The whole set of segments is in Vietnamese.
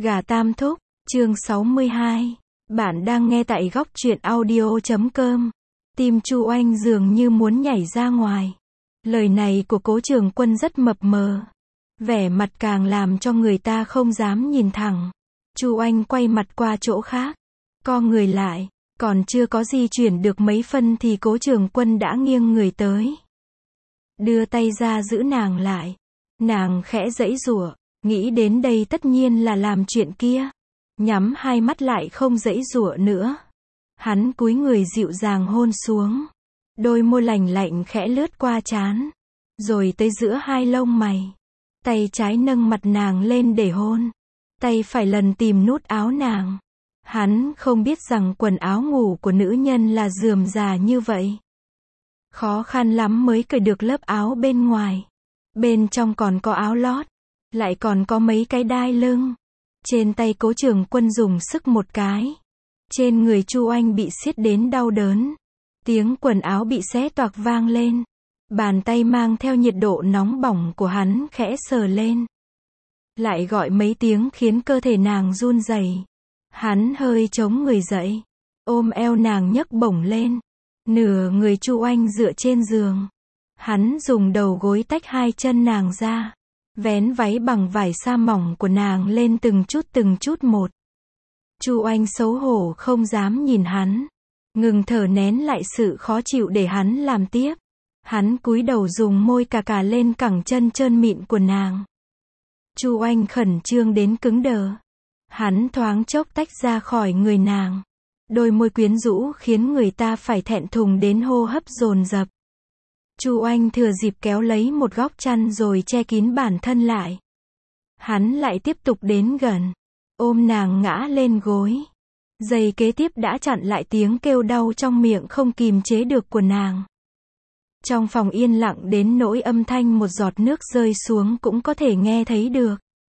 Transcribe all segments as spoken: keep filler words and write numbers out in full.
Gà Tam Thúc, chương sáu mươi hai. Bạn đang nghe tại góc truyện audio chấm com. Tim Chu Oanh dường như muốn nhảy ra ngoài. Lời này của Cố Trường Quân rất mập mờ. Vẻ mặt càng làm cho người ta không dám nhìn thẳng. Chu Oanh quay mặt qua chỗ khác. Co người lại. Còn chưa có di chuyển được mấy phân thì Cố Trường Quân đã nghiêng người tới. Đưa tay ra giữ nàng lại. Nàng khẽ giãy giụa. Nghĩ đến đây tất nhiên là làm chuyện kia. Nhắm hai mắt lại không giãy giụa nữa. Hắn cúi người dịu dàng hôn xuống. Đôi môi lành lạnh khẽ lướt qua trán. Rồi tới giữa hai lông mày. Tay trái nâng mặt nàng lên để hôn. Tay phải lần tìm nút áo nàng. Hắn không biết rằng quần áo ngủ của nữ nhân là rườm rà như vậy. Khó khăn lắm mới cởi được lớp áo bên ngoài. Bên trong còn có áo lót. Lại còn có mấy cái đai lưng. Trên tay Cố Trường Quân dùng sức một cái. Trên người Chu Oanh bị siết đến đau đớn. Tiếng quần áo bị xé toạc vang lên. Bàn tay mang theo nhiệt độ nóng bỏng của hắn khẽ sờ lên. Lại gọi mấy tiếng khiến cơ thể nàng run rẩy. Hắn hơi chống người dậy. Ôm eo nàng nhấc bổng lên. Nửa người Chu Oanh dựa trên giường. Hắn dùng đầu gối tách hai chân nàng ra. Vén váy bằng vải sa mỏng của nàng lên từng chút từng chút một. Chu Oanh xấu hổ không dám nhìn hắn. Ngừng thở nén lại sự khó chịu để hắn làm tiếp. Hắn cúi đầu dùng môi cà cà lên cẳng chân trơn mịn của nàng. Chu Oanh khẩn trương đến cứng đờ. Hắn thoáng chốc tách ra khỏi người nàng. Đôi môi quyến rũ khiến người ta phải thẹn thùng đến hô hấp dồn dập. Chu Oanh thừa dịp kéo lấy một góc chăn rồi che kín bản thân lại. Hắn lại tiếp tục đến gần. Ôm nàng ngã lên gối. Giây kế tiếp đã chặn lại tiếng kêu đau trong miệng không kìm chế được của nàng. Trong phòng yên lặng đến nỗi âm thanh một giọt nước rơi xuống cũng có thể nghe thấy được.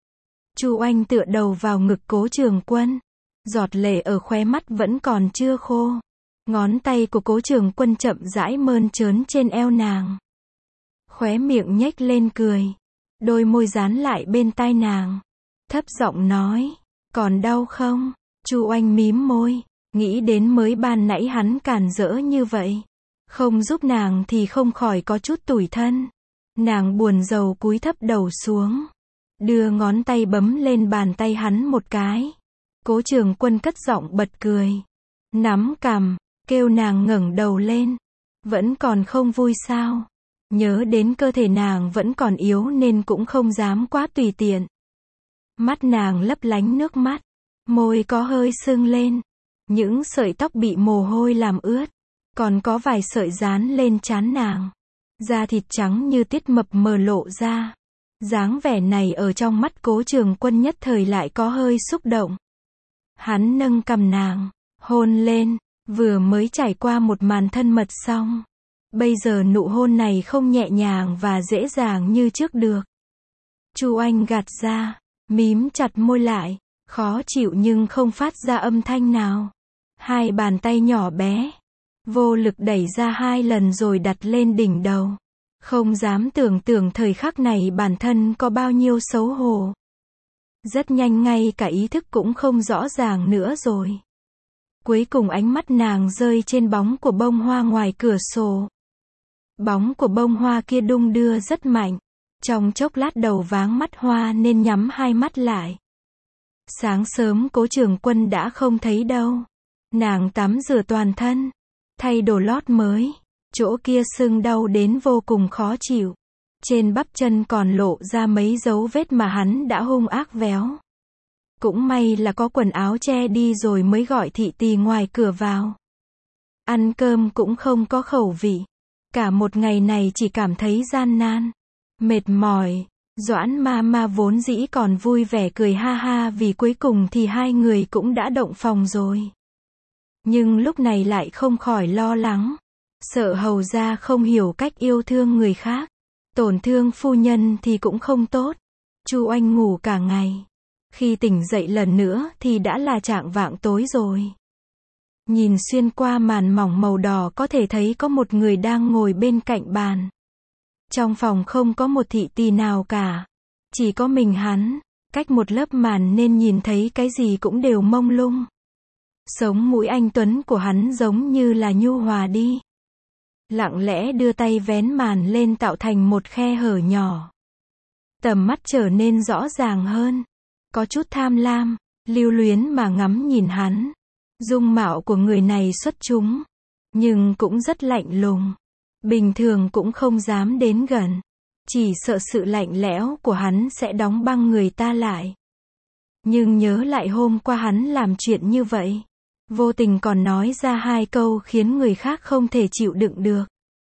Chu Oanh tựa đầu vào ngực Cố Trường Quân. Giọt lệ ở khóe mắt vẫn còn chưa khô. Ngón tay của Cố Trường Quân chậm rãi mơn trớn trên eo nàng. Khóe miệng nhếch lên cười. Đôi môi dán lại bên tai nàng. Thấp giọng nói, còn đau không? Chu Oanh mím môi. Nghĩ đến mới ban nãy hắn cản rỡ như vậy. Không giúp nàng thì không khỏi có chút tủi thân. Nàng buồn rầu cúi thấp đầu xuống. Đưa ngón tay bấm lên bàn tay hắn một cái. Cố Trường Quân cất giọng bật cười. Nắm cằm. Kêu nàng ngẩng đầu lên. Vẫn còn không vui sao? Nhớ đến cơ thể nàng vẫn còn yếu nên cũng không dám quá tùy tiện. Mắt nàng lấp lánh nước mắt. Môi có hơi sưng lên. Những sợi tóc bị mồ hôi làm ướt. Còn có vài sợi dán lên trán nàng. Da thịt trắng như tiết mập mờ lộ ra. Dáng vẻ này ở trong mắt Cố Trường Quân nhất thời lại có hơi xúc động. Hắn nâng cằm nàng. Hôn lên. Vừa mới trải qua một màn thân mật xong. Bây giờ nụ hôn này không nhẹ nhàng và dễ dàng như trước được. Chu Oanh gạt ra. Mím chặt môi lại. Khó chịu nhưng không phát ra âm thanh nào. Hai bàn tay nhỏ bé. Vô lực đẩy ra hai lần rồi đặt lên đỉnh đầu. Không dám tưởng tượng thời khắc này bản thân có bao nhiêu xấu hổ. Rất nhanh ngay cả ý thức cũng không rõ ràng nữa rồi. Cuối cùng ánh mắt nàng rơi trên bóng của bông hoa ngoài cửa sổ. Bóng của bông hoa kia đung đưa rất mạnh. Trong chốc lát đầu váng mắt hoa nên nhắm hai mắt lại. Sáng sớm Cố Trường Quân đã không thấy đâu. Nàng tắm rửa toàn thân. Thay đồ lót mới. Chỗ kia sưng đau đến vô cùng khó chịu. Trên bắp chân còn lộ ra mấy dấu vết mà hắn đã hung ác véo. Cũng may là có quần áo che đi rồi mới gọi thị tỳ ngoài cửa vào. Ăn cơm cũng không có khẩu vị. Cả một ngày này chỉ cảm thấy gian nan. Mệt mỏi. Doãn ma ma vốn dĩ còn vui vẻ cười ha ha vì cuối cùng thì hai người cũng đã động phòng rồi. Nhưng lúc này lại không khỏi lo lắng. Sợ hầu gia không hiểu cách yêu thương người khác. Tổn thương phu nhân thì cũng không tốt. Chu Oanh ngủ cả ngày. Khi tỉnh dậy lần nữa thì đã là chạng vạng tối rồi. Nhìn xuyên qua màn mỏng màu đỏ có thể thấy có một người đang ngồi bên cạnh bàn. Trong phòng không có một thị tỳ nào cả. Chỉ có mình hắn. Cách một lớp màn nên nhìn thấy cái gì cũng đều mông lung. Sống mũi anh tuấn của hắn giống như là nhu hòa đi. Lặng lẽ đưa tay vén màn lên tạo thành một khe hở nhỏ. Tầm mắt trở nên rõ ràng hơn. Có chút tham lam, lưu luyến mà ngắm nhìn hắn. Dung mạo của người này xuất chúng, nhưng cũng rất lạnh lùng. Bình thường cũng không dám đến gần. Chỉ sợ sự lạnh lẽo của hắn sẽ đóng băng người ta lại. Nhưng nhớ lại hôm qua hắn làm chuyện như vậy. Vô tình còn nói ra hai câu khiến người khác không thể chịu đựng được.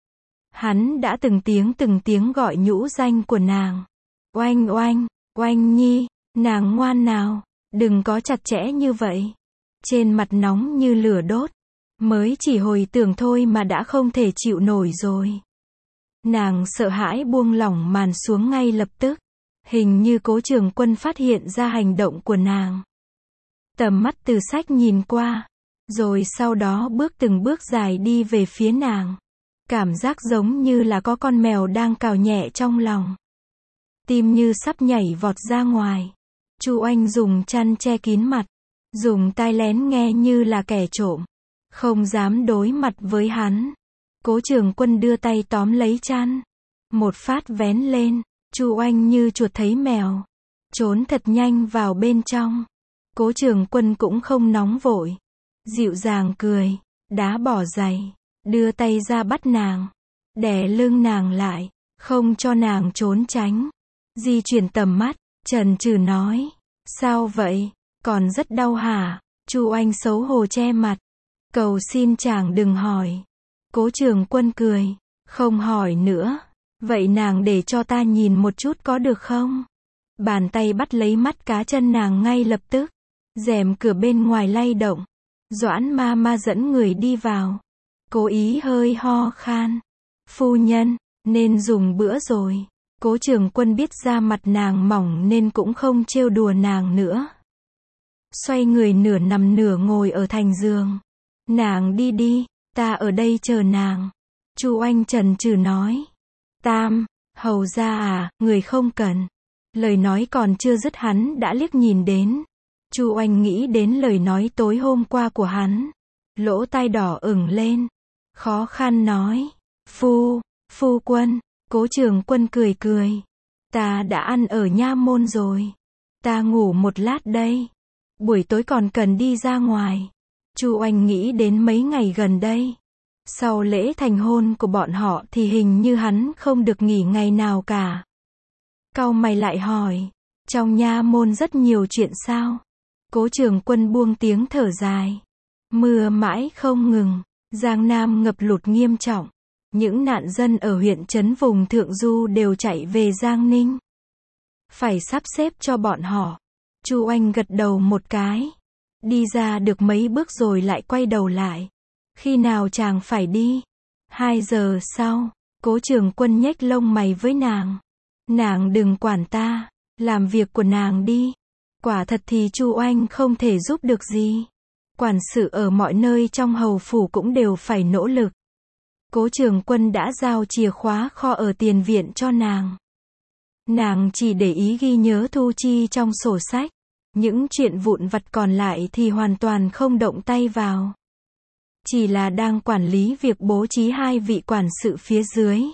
Hắn đã từng tiếng từng tiếng gọi nhũ danh của nàng. Oanh oanh, oanh nhi, nàng ngoan nào, đừng có chặt chẽ như vậy. Trên mặt nóng như lửa đốt. Mới chỉ hồi tưởng thôi mà đã không thể chịu nổi rồi. Nàng sợ hãi buông lỏng màn xuống ngay lập tức. Hình như Cố Trường Quân phát hiện ra hành động của nàng. Tầm mắt từ sách nhìn qua. Rồi sau đó bước từng bước dài đi về phía nàng. Cảm giác giống như là có con mèo đang cào nhẹ trong lòng. Tim như sắp nhảy vọt ra ngoài. Chu Oanh dùng chăn che kín mặt. Dùng tai lén nghe như là kẻ trộm. Không dám đối mặt với hắn. Cố Trường Quân đưa tay tóm lấy chăn. Một phát vén lên. Chu Oanh như chuột thấy mèo. Trốn thật nhanh vào bên trong. Cố Trường Quân cũng không nóng vội. Dịu dàng cười. Đá bỏ giày. Đưa tay ra bắt nàng. Đè lưng nàng lại. Không cho nàng trốn tránh. Di chuyển tầm mắt. Chần chừ nói. Sao vậy? Còn rất đau hả? Chu Oanh xấu hổ che mặt. Cầu xin chàng đừng hỏi. Cố Trường Quân cười. Không hỏi nữa. Vậy nàng để cho ta nhìn một chút có được không? Bàn tay bắt lấy mắt cá chân nàng ngay lập tức. Rèm cửa bên ngoài lay động. Doãn ma ma dẫn người đi vào. Cố ý hơi ho khan. Phu nhân, nên dùng bữa rồi. Cố Trường Quân biết da mặt nàng mỏng nên cũng không trêu đùa nàng nữa. Xoay người nửa nằm nửa ngồi ở thành giường. Nàng đi đi, ta ở đây chờ nàng. Chu Oanh chần chừ nói. Tam, hầu ra à, người không cần. Lời nói còn chưa dứt hắn đã liếc nhìn đến. Chu Oanh nghĩ đến lời nói tối hôm qua của hắn. Lỗ tai đỏ ửng lên. Khó khăn nói. Phu, phu quân. Cố Trường Quân cười cười. Ta đã ăn ở nha môn rồi. Ta ngủ một lát đây. Buổi tối còn cần đi ra ngoài. Chu Oanh nghĩ đến mấy ngày gần đây. Sau lễ thành hôn của bọn họ thì hình như hắn không được nghỉ ngày nào cả. Cau mày lại hỏi. Trong nha môn rất nhiều chuyện sao? Cố Trường Quân buông tiếng thở dài. Mưa mãi không ngừng. Giang Nam ngập lụt nghiêm trọng. Những nạn dân ở huyện trấn vùng Thượng Du đều chạy về Giang Ninh. Phải sắp xếp cho bọn họ. Chu Oanh gật đầu một cái. Đi ra được mấy bước rồi lại quay đầu lại. Khi nào chàng phải đi? Hai giờ sau. Cố Trường Quân nhếch lông mày với nàng. Nàng đừng quản ta. Làm việc của nàng đi. Quả thật thì Chu Oanh không thể giúp được gì. Quản sự ở mọi nơi trong hầu phủ cũng đều phải nỗ lực. Cố Trường Quân đã giao chìa khóa kho ở tiền viện cho nàng. Nàng chỉ để ý ghi nhớ thu chi trong sổ sách. Những chuyện vụn vặt còn lại thì hoàn toàn không động tay vào. Chỉ là đang quản lý việc bố trí hai vị quản sự phía dưới.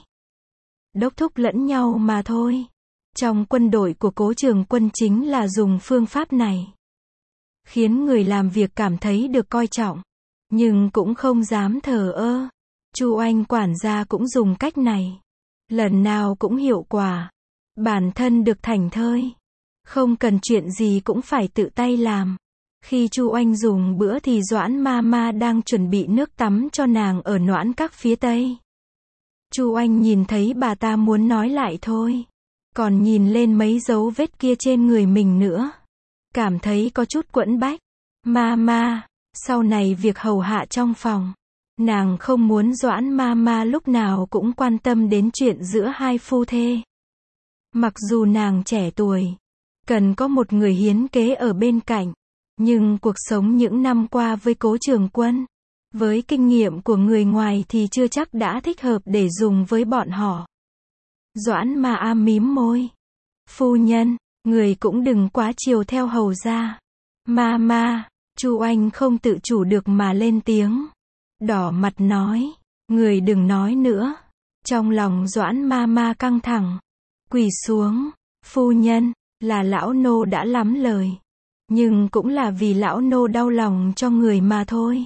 Đốc thúc lẫn nhau mà thôi. Trong quân đội của Cố Trường Quân chính là dùng phương pháp này. Khiến người làm việc cảm thấy được coi trọng. Nhưng cũng không dám thờ ơ. Chu Oanh quản gia cũng dùng cách này. Lần nào cũng hiệu quả. Bản thân được thảnh thơi. Không cần chuyện gì cũng phải tự tay làm. Khi Chu Oanh dùng bữa thì Doãn ma ma đang chuẩn bị nước tắm cho nàng ở Noãn Các phía tây. Chu Oanh nhìn thấy bà ta muốn nói lại thôi. Còn nhìn lên mấy dấu vết kia trên người mình nữa. Cảm thấy có chút quẫn bách. Ma ma, sau này việc hầu hạ trong phòng. Nàng không muốn Doãn ma ma lúc nào cũng quan tâm đến chuyện giữa hai phu thê. Mặc dù nàng trẻ tuổi, cần có một người hiến kế ở bên cạnh. Nhưng cuộc sống những năm qua với Cố Trường Quân, với kinh nghiệm của người ngoài thì chưa chắc đã thích hợp để dùng với bọn họ. Doãn ma a mím môi. Phu nhân, Người cũng đừng quá chiều theo hầu gia. Ma ma, Chu Oanh không tự chủ được mà lên tiếng. Đỏ mặt nói, người đừng nói nữa. Trong lòng Doãn ma ma căng thẳng. Quỳ xuống, phu nhân, là lão nô đã lắm lời. Nhưng cũng là vì lão nô đau lòng cho người mà thôi.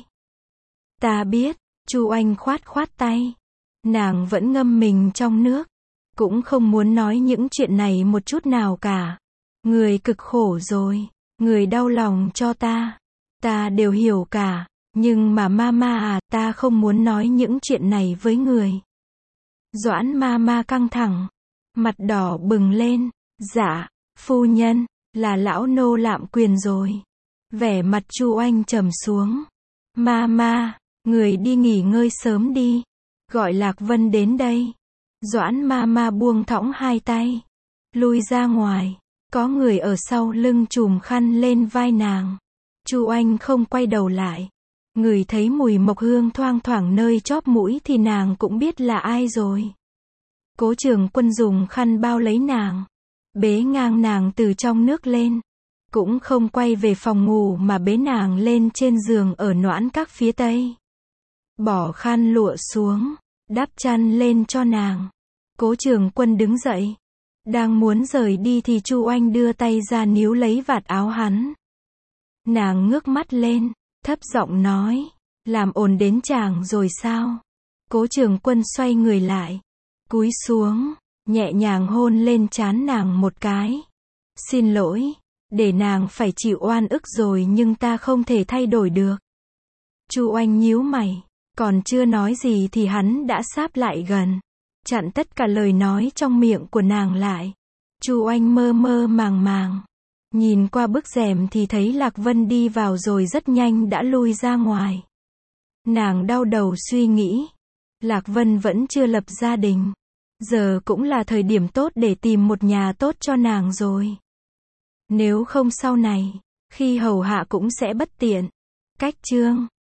Ta biết, Chu Oanh khoát khoát tay. Nàng vẫn ngâm mình trong nước. Cũng không muốn nói những chuyện này một chút nào cả. Người cực khổ rồi. Người đau lòng cho ta. Ta đều hiểu cả. Nhưng mà ma ma à, ta không muốn nói những chuyện này với người. Doãn ma ma căng thẳng. Mặt đỏ bừng lên. Dạ, phu nhân, là lão nô lạm quyền rồi. Vẻ mặt Chu Oanh trầm xuống. Ma ma, người đi nghỉ ngơi sớm đi. Gọi Lạc Vân đến đây. Doãn ma ma buông thõng hai tay. Lui ra ngoài. Có người ở sau lưng chùm khăn lên vai nàng. Chu Oanh không quay đầu lại. Người thấy mùi mộc hương thoang thoảng nơi chóp mũi thì nàng cũng biết là ai rồi. Cố Trường Quân dùng khăn bao lấy nàng. Bế ngang nàng từ trong nước lên. Cũng không quay về phòng ngủ mà bế nàng lên trên giường ở Noãn Các phía tây. Bỏ khăn lụa xuống. Đắp chăn lên cho nàng. Cố Trường Quân đứng dậy. Đang muốn rời đi thì Chu Oanh đưa tay ra níu lấy vạt áo hắn. Nàng ngước mắt lên, thấp giọng nói, làm ồn đến chàng rồi sao? Cố Trường Quân xoay người lại, cúi xuống, nhẹ nhàng hôn lên trán nàng một cái. Xin lỗi, để nàng phải chịu oan ức rồi nhưng ta không thể thay đổi được. Chu Oanh nhíu mày, còn chưa nói gì thì hắn đã sáp lại gần, chặn tất cả lời nói trong miệng của nàng lại. Chu Oanh mơ mơ màng màng, nhìn qua bức rèm thì thấy Lạc Vân đi vào rồi rất nhanh đã lui ra ngoài. Nàng đau đầu suy nghĩ, Lạc Vân vẫn chưa lập gia đình, giờ cũng là thời điểm tốt để tìm một nhà tốt cho nàng rồi. Nếu không sau này, khi hầu hạ cũng sẽ bất tiện. Cách chương